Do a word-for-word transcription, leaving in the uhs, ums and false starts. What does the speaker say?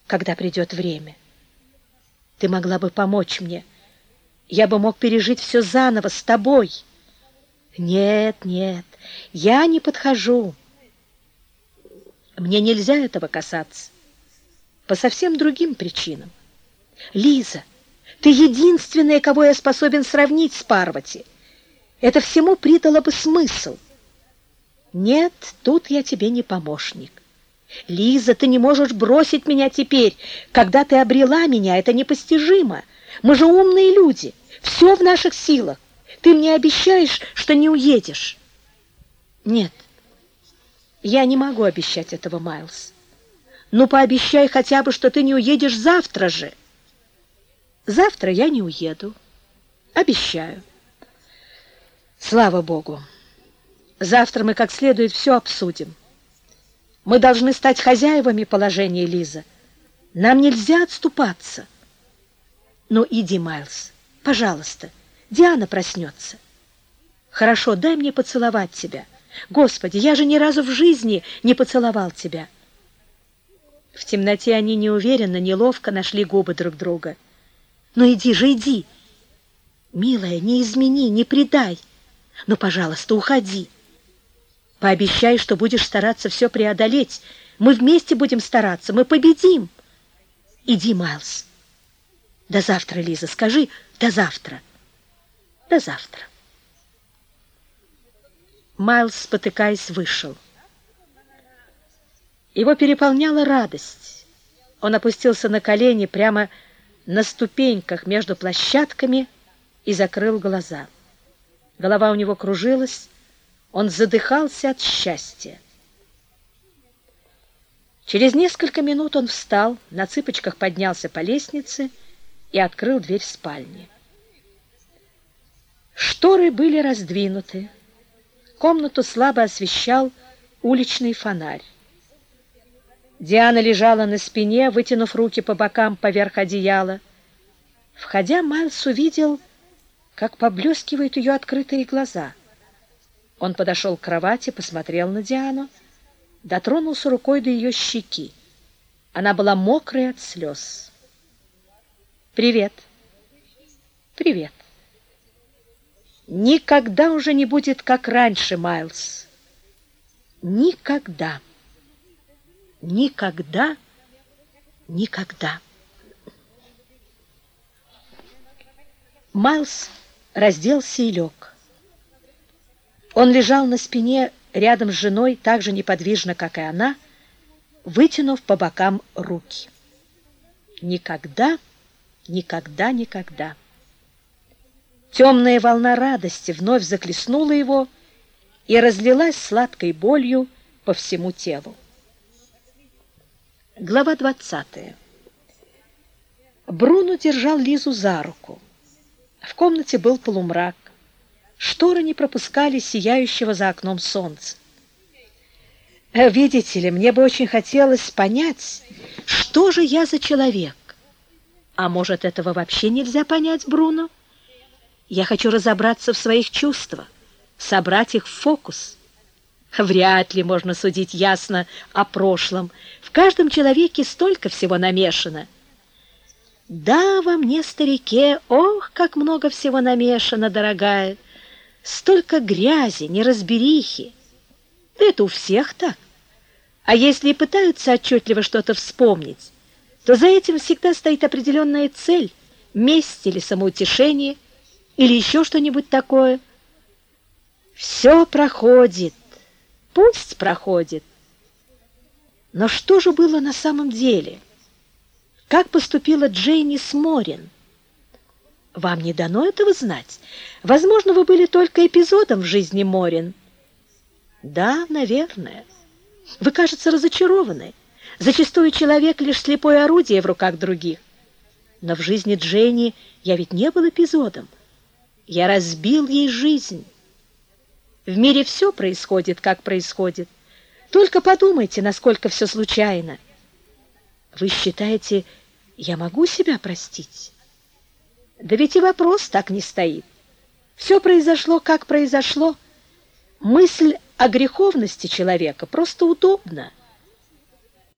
когда придет время. Ты могла бы помочь мне. Я бы мог пережить все заново с тобой. Нет, нет, я не подхожу. Мне нельзя этого касаться. По совсем другим причинам. Лиза, ты единственная, кого я способен сравнить с Парвати. Это всему придало бы смысл. Нет, тут я тебе не помощник. Лиза, ты не можешь бросить меня теперь. Когда ты обрела меня, это непостижимо. Мы же умные люди. Все в наших силах. Ты мне обещаешь, что не уедешь? Нет, я не могу обещать этого, Майлз. Ну, пообещай хотя бы, что ты не уедешь завтра же. Завтра я не уеду. Обещаю. Слава Богу. Завтра мы как следует все обсудим. Мы должны стать хозяевами положения, Лиза. Нам нельзя отступаться. Ну, иди, Майлз, пожалуйста. Диана проснется. Хорошо, дай мне поцеловать тебя. Господи, я же ни разу в жизни не поцеловал тебя. В темноте они неуверенно, неловко нашли губы друг друга. Ну, иди же, иди. Милая, не измени, не предай. Ну, пожалуйста, уходи. Пообещай, что будешь стараться все преодолеть. Мы вместе будем стараться, мы победим. Иди, Майлз. До завтра, Лиза, скажи «до завтра». До завтра. Майлз, спотыкаясь, вышел. Его переполняла радость. Он опустился на колени прямо на ступеньках между площадками и закрыл глаза. Голова у него кружилась, он задыхался от счастья. Через несколько минут он встал, на цыпочках поднялся по лестнице и открыл дверь спальни. Шторы были раздвинуты. Комнату слабо освещал уличный фонарь. Диана лежала на спине, вытянув руки по бокам поверх одеяла. Входя, Майлз увидел, как поблескивают ее открытые глаза. Он подошел к кровати, посмотрел на Диану, дотронулся рукой до ее щеки. Она была мокрая от слез. «Привет». «Привет». «Никогда уже не будет, как раньше, Майлз. Никогда. Никогда. Никогда». Майлз разделся и лег. Он лежал на спине рядом с женой, так же неподвижно, как и она, вытянув по бокам руки. Никогда, никогда, никогда. Темная волна радости вновь захлестнула его и разлилась сладкой болью по всему телу. Глава двадцатая. Бруно держал Лизу за руку. В комнате был полумрак. Шторы не пропускали сияющего за окном солнца. «Видите ли, мне бы очень хотелось понять, что же я за человек. А может, этого вообще нельзя понять, Бруно? Я хочу разобраться в своих чувствах, собрать их в фокус. Вряд ли можно судить ясно о прошлом. В каждом человеке столько всего намешано. Да, во мне, старике, ох, как много всего намешано, дорогая. Столько грязи, неразберихи. Да это у всех так. А если и пытаются отчетливо что-то вспомнить, то за этим всегда стоит определенная цель, месть или самоутешение, или еще что-нибудь такое. Все проходит, пусть проходит. Но что же было на самом деле? Как поступила Джейнис Морин? Вам не дано этого знать. Возможно, вы были только эпизодом в жизни Морин. Да, наверное. Вы, кажется, разочарованы. Зачастую человек лишь слепое орудие в руках других. Но в жизни Джейни я ведь не был эпизодом. Я разбил ей жизнь. В мире все происходит, как происходит. Только подумайте, насколько все случайно. Вы считаете, я могу себя простить? Да ведь и вопрос так не стоит. Все произошло, как произошло. Мысль о греховности человека просто удобна.